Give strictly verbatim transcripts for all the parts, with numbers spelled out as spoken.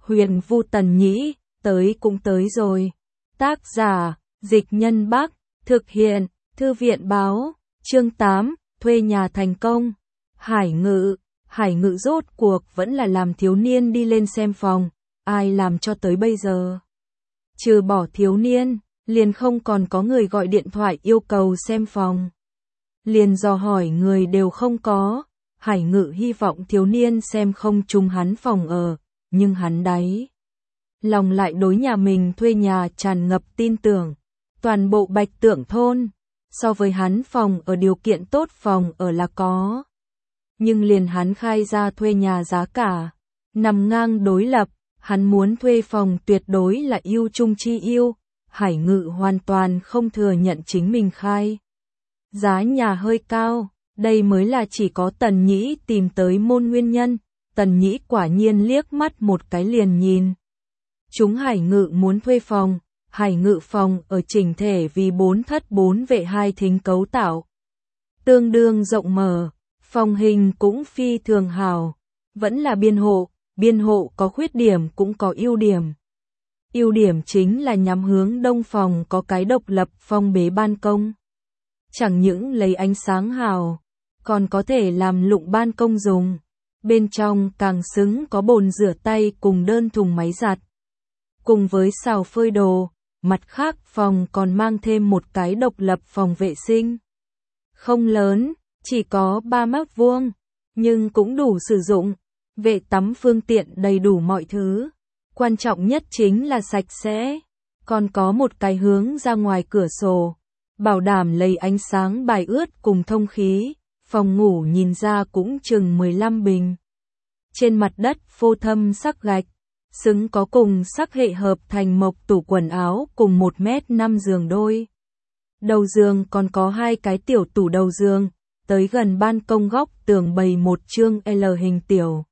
Huyền Vu Tần Nhĩ, tới cũng tới rồi. Tác giả, Dịch Nhân Bắc, thực hiện, Thư viện báo, chương tám, thuê nhà thành công. Hải Ngự, Hải Ngự rốt cuộc vẫn là làm thiếu niên đi lên xem phòng, ai làm cho tới bây giờ. Trừ bỏ thiếu niên, liền không còn có người gọi điện thoại yêu cầu xem phòng. Liền dò hỏi người đều không có, Hải Ngự hy vọng thiếu niên xem không chung hắn phòng ở, nhưng hắn đáy lòng lại đối nhà mình thuê nhà tràn ngập tin tưởng. Toàn bộ Bạch Tượng thôn, so với hắn phòng ở điều kiện tốt phòng ở là có. Nhưng liền hắn khai ra thuê nhà giá cả, nằm ngang đối lập, hắn muốn thuê phòng tuyệt đối là ưu trung chi ưu, Hải Ngự hoàn toàn không thừa nhận chính mình khai. Giá nhà hơi cao, đây mới là chỉ có Tần Nhĩ tìm tới môn nguyên nhân, Tần Nhĩ quả nhiên liếc mắt một cái liền nhìn. Chúng Hải Ngự muốn thuê phòng, Hải Ngự phòng ở chỉnh thể vì bốn thất bốn vệ hai thính cấu tạo. Tương đương rộng mở, phòng hình cũng phi thường hào, vẫn là biên hộ, biên hộ có khuyết điểm cũng có ưu điểm. Ưu điểm chính là nhắm hướng đông phòng có cái độc lập phong bế ban công. Chẳng những lấy ánh sáng hào, còn có thể làm lụng ban công dùng. Bên trong càng xứng có bồn rửa tay cùng đơn thùng máy giặt. Cùng với xào phơi đồ, mặt khác phòng còn mang thêm một cái độc lập phòng vệ sinh. Không lớn, chỉ có ba mét vuông, nhưng cũng đủ sử dụng. Vệ tắm phương tiện đầy đủ mọi thứ. Quan trọng nhất chính là sạch sẽ. Còn có một cái hướng ra ngoài cửa sổ, bảo đảm lấy ánh sáng bài ướt cùng thông khí. Phòng ngủ nhìn ra cũng chừng mười lăm bình. Trên mặt đất phô thâm sắc gạch, xứng có cùng sắc hệ hợp thành mộc tủ quần áo cùng một mét năm giường đôi. Đầu giường còn có hai cái tiểu tủ đầu giường, tới gần ban công góc tường bày một chương L hình tiểu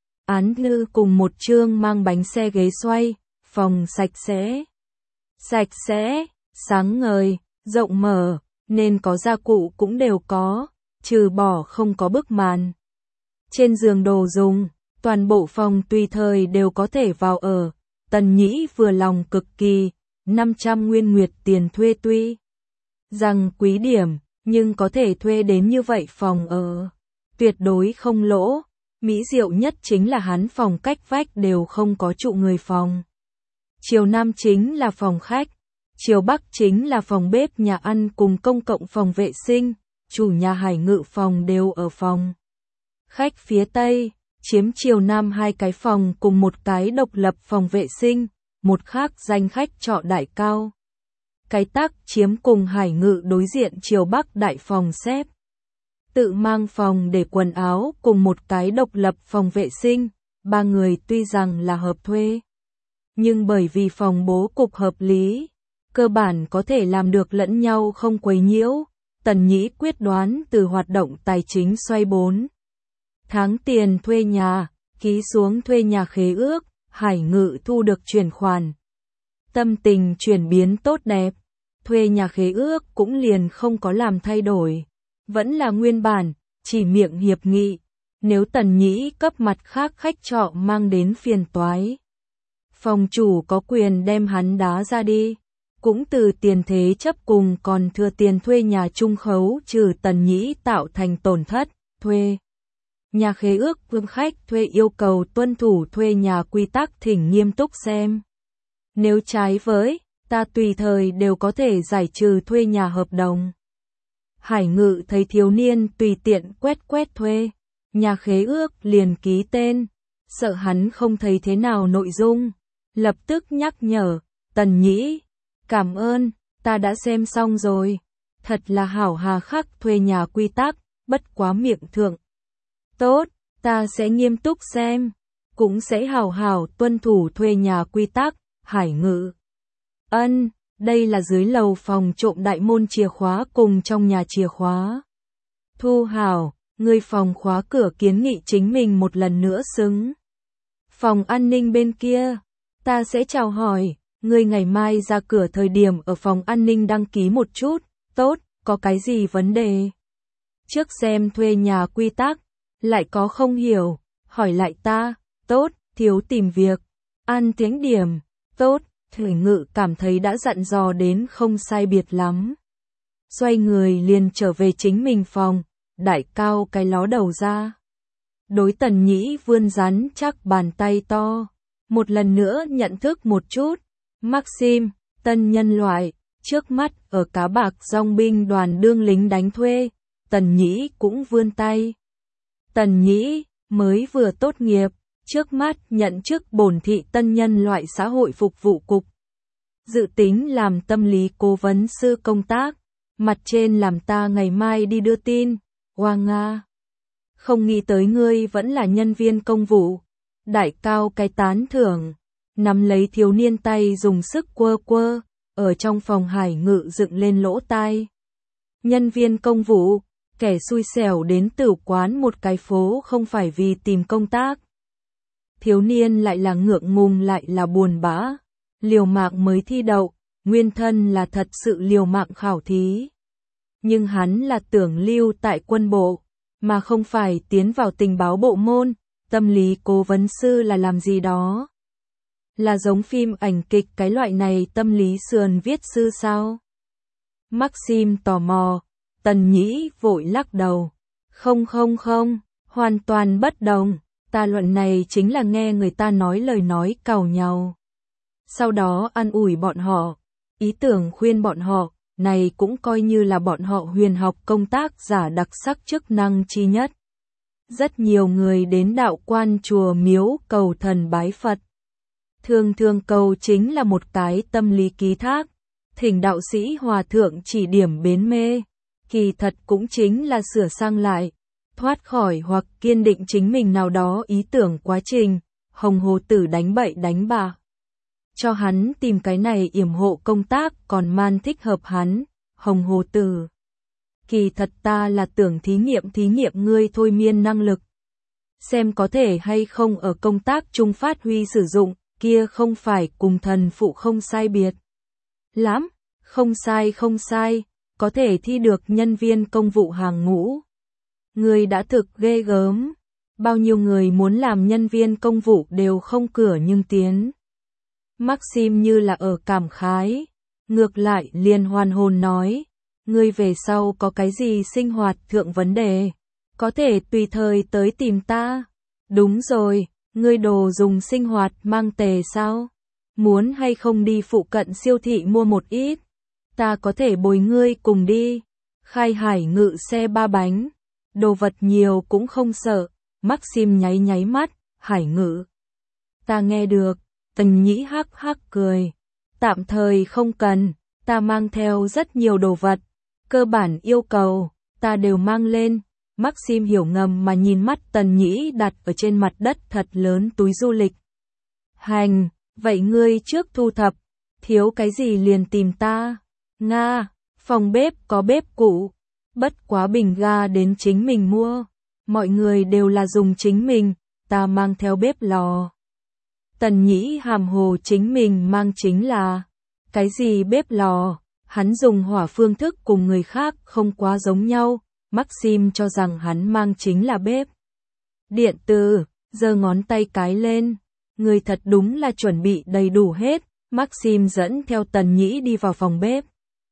án thư cùng một chương mang bánh xe ghế xoay, phòng sạch sẽ. Sạch sẽ, sáng ngời, rộng mở, nên có gia cụ cũng đều có, trừ bỏ không có bức màn. Trên giường đồ dùng, toàn bộ phòng tùy thời đều có thể vào ở, Tần Nhĩ vừa lòng cực kỳ, năm trăm nguyên nguyệt tiền thuê tuy rằng quý điểm, nhưng có thể thuê đến như vậy phòng ở, tuyệt đối không lỗ. Mỹ diệu nhất chính là hắn phòng cách vách đều không có trụ người phòng. Chiều Nam chính là phòng khách, chiều Bắc chính là phòng bếp nhà ăn cùng công cộng phòng vệ sinh, chủ nhà Hải Ngự phòng đều ở phòng khách phía Tây, chiếm chiều Nam hai cái phòng cùng một cái độc lập phòng vệ sinh, một khác danh khách trọ đại cao. Cái tắc chiếm cùng Hải Ngự đối diện chiều Bắc đại phòng xếp. Tự mang phòng để quần áo cùng một cái độc lập phòng vệ sinh, ba người tuy rằng là hợp thuê. Nhưng bởi vì phòng bố cục hợp lý, cơ bản có thể làm được lẫn nhau không quấy nhiễu, Tần Nhĩ quyết đoán từ hoạt động tài chính xoay bốn tháng tiền thuê nhà, ký xuống thuê nhà khế ước, Hải Ngự thu được chuyển khoản. Tâm tình chuyển biến tốt đẹp, thuê nhà khế ước cũng liền không có làm thay đổi. Vẫn là nguyên bản, chỉ miệng hiệp nghị, nếu Tần Nhĩ cấp mặt khác khách trọ mang đến phiền toái. Phòng chủ có quyền đem hắn đá ra đi, cũng từ tiền thế chấp cùng còn thừa tiền thuê nhà chung khấu trừ Tần Nhĩ tạo thành tổn thất, thuê. Nhà khế ước vương khách thuê yêu cầu tuân thủ thuê nhà quy tắc thỉnh nghiêm túc xem. Nếu trái với, ta tùy thời đều có thể giải trừ thuê nhà hợp đồng. Hải Ngự thấy thiếu niên tùy tiện quét quét thuê, nhà khế ước liền ký tên, sợ hắn không thấy thế nào nội dung, lập tức nhắc nhở, Tần Nhĩ, cảm ơn, ta đã xem xong rồi, thật là hảo hà khắc thuê nhà quy tắc, bất quá miệng thượng. Tốt, ta sẽ nghiêm túc xem, cũng sẽ hảo hảo tuân thủ thuê nhà quy tắc, Hải Ngự. Ân. Đây là dưới lầu phòng trộm đại môn chìa khóa cùng trong nhà chìa khóa. Thu hảo, người phòng khóa cửa kiến nghị chính mình một lần nữa xứng. Phòng an ninh bên kia, ta sẽ chào hỏi, người ngày mai ra cửa thời điểm ở phòng an ninh đăng ký một chút, tốt, có cái gì vấn đề? Trước xem thuê nhà quy tắc, lại có không hiểu, hỏi lại ta, tốt, thiếu tìm việc. An tiếng điểm, tốt, Thủy Ngự cảm thấy đã dặn dò đến không sai biệt lắm. Xoay người liền trở về chính mình phòng, đại cao cái ló đầu ra. Đối Tần Nhĩ vươn rắn chắc bàn tay to. Một lần nữa nhận thức một chút. Maxim, tân nhân loại, trước mắt ở Cá Bạc Dòng binh đoàn đương lính đánh thuê. Tần Nhĩ cũng vươn tay. Tần Nhĩ, mới vừa tốt nghiệp, trước mắt nhận chức bổn thị tân nhân loại xã hội phục vụ cục. Dự tính làm tâm lý cố vấn sư công tác, mặt trên làm ta ngày mai đi đưa tin. Hoa Nga. Không nghĩ tới ngươi vẫn là nhân viên công vụ. Đại cao cái tán thưởng, nắm lấy thiếu niên tay dùng sức quơ quơ, ở trong phòng Hải Ngự dựng lên lỗ tai. Nhân viên công vụ, kẻ xui xẻo đến tử quán một cái phố không phải vì tìm công tác. Thiếu niên lại là ngượng ngùng lại là buồn bã, liều mạng mới thi đậu, nguyên thân là thật sự liều mạng khảo thí. Nhưng hắn là tưởng lưu tại quân bộ, mà không phải tiến vào tình báo bộ môn, tâm lý cố vấn sư là làm gì đó. Là giống phim ảnh kịch cái loại này tâm lý sườn viết sư sao? Maxim tò mò, Tần Nhĩ vội lắc đầu. Không không không, hoàn toàn bất đồng, ta luận này chính là nghe người ta nói lời nói càu nhàu. Sau đó an ủi bọn họ, ý tưởng khuyên bọn họ, này cũng coi như là bọn họ huyền học công tác giả đặc sắc chức năng chi nhất. Rất nhiều người đến đạo quan chùa miếu cầu thần bái Phật. Thường thường cầu chính là một cái tâm lý ký thác, thỉnh đạo sĩ hòa thượng chỉ điểm bến mê, kỳ thật cũng chính là sửa sang lại, thoát khỏi hoặc kiên định chính mình nào đó ý tưởng quá trình, Hồng Hồ Tử đánh bậy đánh bạ. Cho hắn tìm cái này yểm hộ công tác còn man thích hợp hắn, Hồng Hồ Tử. Kỳ thật ta là tưởng thí nghiệm thí nghiệm ngươi thôi miên năng lực. Xem có thể hay không ở công tác chung phát huy sử dụng, kia không phải cùng thần phụ không sai biệt. Lắm, không sai không sai, có thể thi được nhân viên công vụ hàng ngũ. Người đã thực ghê gớm, bao nhiêu người muốn làm nhân viên công vụ đều không cửa nhưng tiến. Maxim như là ở cảm khái, ngược lại liền hoàn hồn nói, ngươi về sau có cái gì sinh hoạt thượng vấn đề, có thể tùy thời tới tìm ta. Đúng rồi, ngươi đồ dùng sinh hoạt mang tề sao? Muốn hay không đi phụ cận siêu thị mua một ít? Ta có thể bồi ngươi cùng đi. Khai Hải Ngự xe ba bánh, đồ vật nhiều cũng không sợ. Maxim nháy nháy mắt, Hải Ngự. Ta nghe được, Tần Nhĩ hắc hắc cười. Tạm thời không cần, ta mang theo rất nhiều đồ vật. Cơ bản yêu cầu, ta đều mang lên. Maxim hiểu ngầm mà nhìn mắt Tần Nhĩ đặt ở trên mặt đất thật lớn túi du lịch. Hành, vậy ngươi trước thu thập, thiếu cái gì liền tìm ta. Nga, phòng bếp có bếp cũ, bất quá bình ga đến chính mình mua. Mọi người đều là dùng chính mình, ta mang theo bếp lò. Tần Nhĩ hàm hồ chính mình mang chính là, cái gì bếp lò, hắn dùng hỏa phương thức cùng người khác không quá giống nhau. Maxim cho rằng hắn mang chính là bếp điện tử, giơ ngón tay cái lên, người thật đúng là chuẩn bị đầy đủ hết. Maxim dẫn theo Tần Nhĩ đi vào phòng bếp,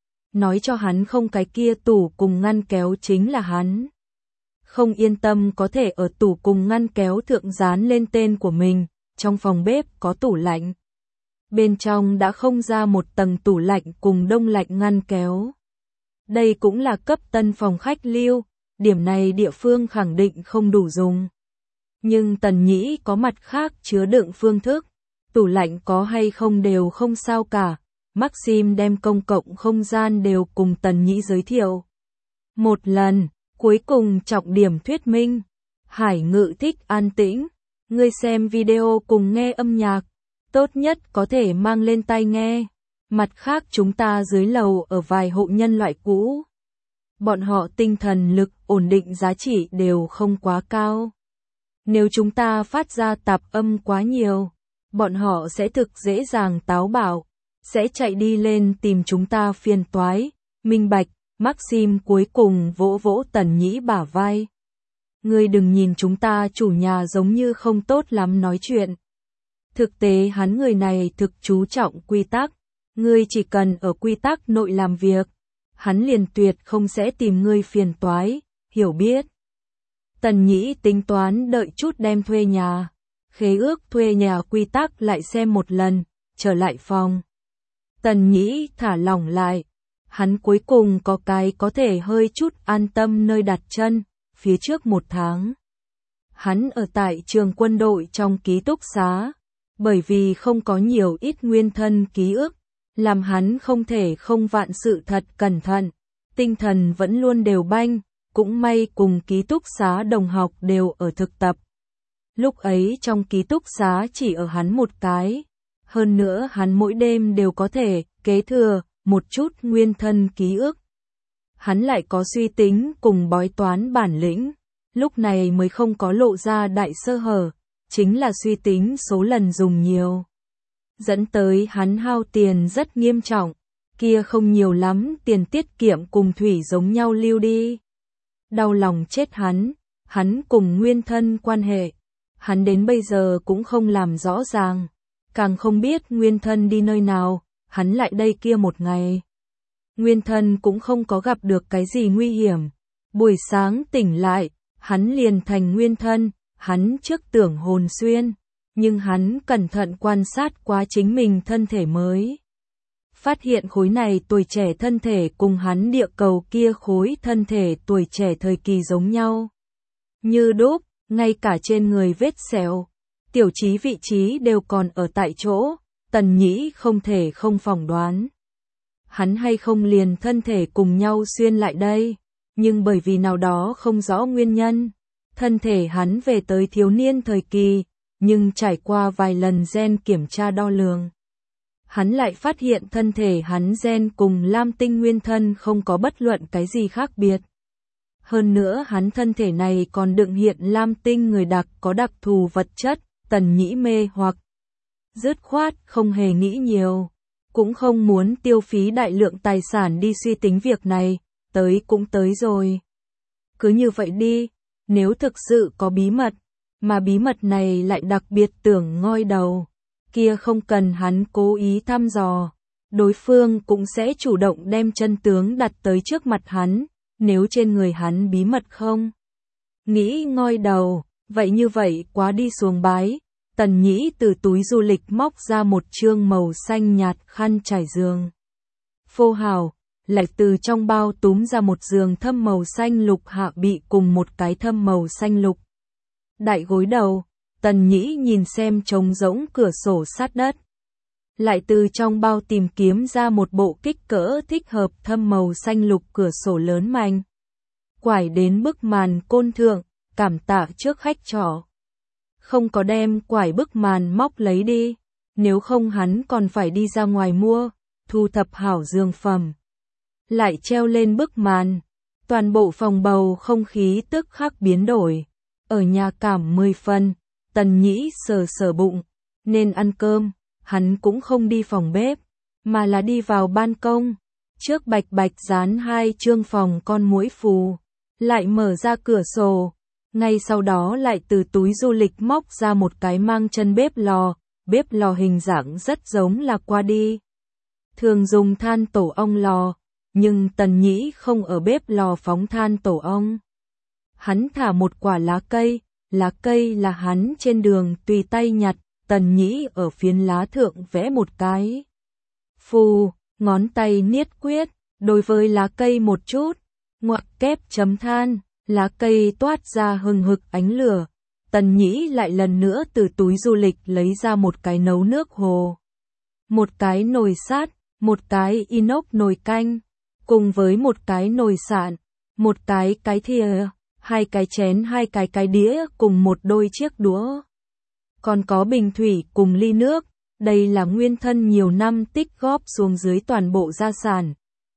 nói cho hắn không cái kia tủ cùng ngăn kéo chính là hắn. Không yên tâm có thể ở tủ cùng ngăn kéo thượng dán lên tên của mình, trong phòng bếp có tủ lạnh. Bên trong đã không ra một tầng tủ lạnh cùng đông lạnh ngăn kéo. Đây cũng là cấp tân phòng khách lưu, điểm này địa phương khẳng định không đủ dùng. Nhưng Tần Nhĩ có mặt khác chứa đựng phương thức, tủ lạnh có hay không đều không sao cả. Maxim đem công cộng không gian đều cùng Tần Nhĩ giới thiệu. Một lần, cuối cùng trọng điểm thuyết minh. Hải Ngự thích an tĩnh, ngươi xem video cùng nghe âm nhạc, tốt nhất có thể mang lên tai nghe. Mặt khác chúng ta dưới lầu ở vài hộ nhân loại cũ. Bọn họ tinh thần lực ổn định giá trị đều không quá cao. Nếu chúng ta phát ra tạp âm quá nhiều, bọn họ sẽ thực dễ dàng táo bạo, sẽ chạy đi lên tìm chúng ta phiền toái. Minh bạch, Maxim cuối cùng vỗ vỗ Tần Nhĩ bả vai. Ngươi đừng nhìn chúng ta chủ nhà giống như không tốt lắm nói chuyện. Thực tế hắn người này thực chú trọng quy tắc, ngươi chỉ cần ở quy tắc nội làm việc, hắn liền tuyệt không sẽ tìm ngươi phiền toái, hiểu biết. Tần Nhĩ tính toán đợi chút đem thuê nhà, khế ước thuê nhà quy tắc lại xem một lần, trở lại phòng. Tần Nhĩ thả lỏng lại, hắn cuối cùng có cái có thể hơi chút an tâm nơi đặt chân, phía trước một tháng. Hắn ở tại trường quân đội trong ký túc xá, bởi vì không có nhiều ít nguyên thân ký ức, làm hắn không thể không vạn sự thật cẩn thận, tinh thần vẫn luôn đều banh, cũng may cùng ký túc xá đồng học đều ở thực tập. Lúc ấy trong ký túc xá chỉ ở hắn một cái, hơn nữa hắn mỗi đêm đều có thể kế thừa một chút nguyên thân ký ức. Hắn lại có suy tính cùng bói toán bản lĩnh, lúc này mới không có lộ ra đại sơ hở, chính là suy tính số lần dùng nhiều. Dẫn tới hắn hao tiền rất nghiêm trọng, kia không nhiều lắm tiền tiết kiệm cùng thủy giống nhau lưu đi. Đau lòng chết hắn, hắn cùng nguyên thân quan hệ, hắn đến bây giờ cũng không làm rõ ràng, càng không biết nguyên thân đi nơi nào, hắn lại đây kia một ngày. Nguyên thân cũng không có gặp được cái gì nguy hiểm, buổi sáng tỉnh lại, hắn liền thành nguyên thân, hắn trước tưởng hồn xuyên, nhưng hắn cẩn thận quan sát quá chính mình thân thể mới. Phát hiện khối này tuổi trẻ thân thể cùng hắn địa cầu kia khối thân thể tuổi trẻ thời kỳ giống nhau. Như đúc, ngay cả trên người vết sẹo, tiểu trí vị trí đều còn ở tại chỗ, Tần Nhĩ không thể không phỏng đoán. Hắn hay không liền thân thể cùng nhau xuyên lại đây, nhưng bởi vì nào đó không rõ nguyên nhân, thân thể hắn về tới thiếu niên thời kỳ, nhưng trải qua vài lần gen kiểm tra đo lường. Hắn lại phát hiện thân thể hắn gen cùng Lam Tinh nguyên thân không có bất luận cái gì khác biệt. Hơn nữa hắn thân thể này còn đựng hiện Lam Tinh người đặc có đặc thù vật chất, Tần Nhĩ mê hoặc. Dứt khoát không hề nghĩ nhiều, cũng không muốn tiêu phí đại lượng tài sản đi suy tính việc này, tới cũng tới rồi. Cứ như vậy đi, nếu thực sự có bí mật, mà bí mật này lại đặc biệt tưởng ngoi đầu, kia không cần hắn cố ý thăm dò, đối phương cũng sẽ chủ động đem chân tướng đặt tới trước mặt hắn, nếu trên người hắn bí mật không nghĩ ngoi đầu, vậy như vậy quá đi xuồng bái. Tần Nhĩ từ túi du lịch móc ra một trương màu xanh nhạt khăn trải giường. Phô hào, lại từ trong bao túm ra một giường thâm màu xanh lục hạ bị cùng một cái thâm màu xanh lục. Đại gối đầu, Tần Nhĩ nhìn xem trống rỗng cửa sổ sát đất. Lại từ trong bao tìm kiếm ra một bộ kích cỡ thích hợp thâm màu xanh lục cửa sổ lớn manh. Quải đến bức màn côn thượng, cảm tạ trước khách trọ. Không có đem quải bức màn móc lấy đi, nếu không hắn còn phải đi ra ngoài mua, thu thập hảo giường phẩm. Lại treo lên bức màn, toàn bộ phòng bầu không khí tức khắc biến đổi. Ở nhà cảm mười phần, Tần Nhĩ sờ sờ bụng, nên ăn cơm, hắn cũng không đi phòng bếp, mà là đi vào ban công, trước bạch bạch dán hai chương phòng con muỗi phù, lại mở ra cửa sổ. Ngay sau đó lại từ túi du lịch móc ra một cái mang chân bếp lò, bếp lò hình dạng rất giống là qua đi. Thường dùng than tổ ong lò, nhưng Tần Nhĩ không ở bếp lò phóng than tổ ong. Hắn thả một quả lá cây, lá cây là hắn trên đường tùy tay nhặt, Tần Nhĩ ở phiến lá thượng vẽ một cái phù, ngón tay niết quyết, đối với lá cây một chút, ngoặc kép chấm than. Lá cây toát ra hừng hực ánh lửa, Tần Nhĩ lại lần nữa từ túi du lịch lấy ra một cái nấu nước hồ, một cái nồi sắt, một cái inox nồi canh, cùng với một cái nồi sạn, một cái cái thìa, hai cái chén, hai cái cái đĩa cùng một đôi chiếc đũa. Còn có bình thủy cùng ly nước, đây là nguyên thân nhiều năm tích góp xuống dưới toàn bộ gia sản.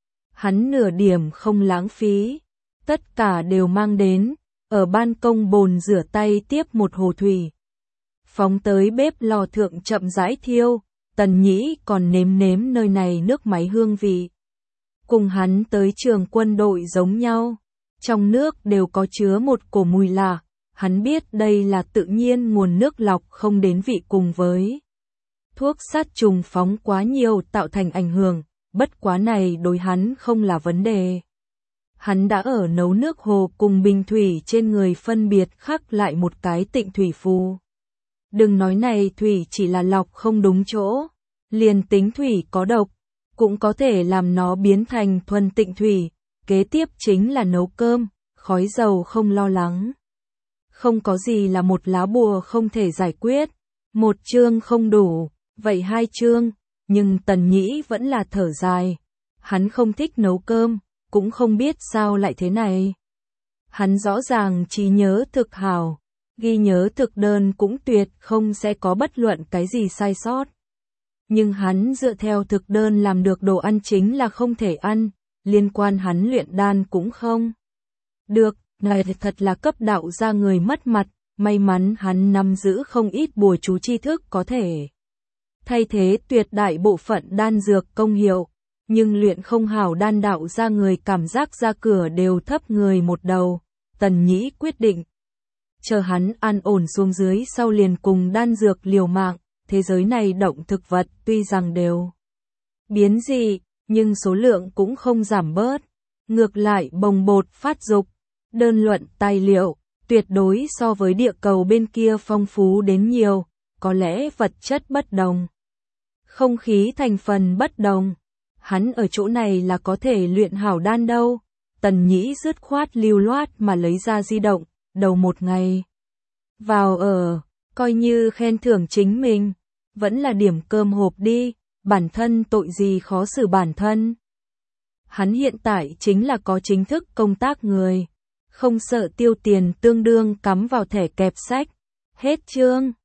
Hắn nửa điểm không lãng phí. Tất cả đều mang đến, ở ban công bồn rửa tay tiếp một hồ thủy. Phóng tới bếp lò thượng chậm rãi thiêu, Tần Nhĩ còn nếm nếm nơi này nước máy hương vị. Cùng hắn tới trường quân đội giống nhau, trong nước đều có chứa một cổ mùi lạ, hắn biết đây là tự nhiên nguồn nước lọc không đến vị cùng với thuốc sát trùng phóng quá nhiều tạo thành ảnh hưởng, bất quá này đối hắn không là vấn đề. Hắn đã ở nấu nước hồ cùng bình thủy trên người phân biệt khắc lại một cái tịnh thủy phù. Đừng nói này thủy chỉ là lọc không đúng chỗ, liền tính thủy có độc, cũng có thể làm nó biến thành thuần tịnh thủy, kế tiếp chính là nấu cơm, khói dầu không lo lắng. Không có gì là một lá bùa không thể giải quyết, một chương không đủ, vậy hai chương, nhưng Tần Nhĩ vẫn là thở dài. Hắn không thích nấu cơm, cũng không biết sao lại thế này. Hắn rõ ràng trí nhớ thực hảo, ghi nhớ thực đơn cũng tuyệt không sẽ có bất luận cái gì sai sót. Nhưng hắn dựa theo thực đơn làm được đồ ăn chính là không thể ăn, liên quan hắn luyện đan cũng không. Được, này thật là cấp đạo ra người mất mặt, may mắn hắn nắm giữ không ít bùa chú tri thức có thể thay thế tuyệt đại bộ phận đan dược công hiệu, nhưng luyện không hảo đan đạo ra người cảm giác ra cửa đều thấp người một đầu. Tần Nhĩ quyết định, chờ hắn an ổn xuống dưới sau liền cùng đan dược liều mạng. Thế giới này động thực vật tuy rằng đều biến dị, nhưng số lượng cũng không giảm bớt, ngược lại bồng bột phát dục. Đơn luận tài liệu, tuyệt đối so với địa cầu bên kia phong phú đến nhiều, có lẽ vật chất bất đồng, không khí thành phần bất đồng. Hắn ở chỗ này là có thể luyện hảo đan đâu. Tần Nhĩ dứt khoát lưu loát mà lấy ra di động, đầu một ngày vào ở, coi như khen thưởng chính mình, vẫn là điểm cơm hộp đi, bản thân tội gì khó xử bản thân. Hắn hiện tại chính là có chính thức công tác người, không sợ tiêu tiền tương đương cắm vào thẻ kẹp sách. Hết chương.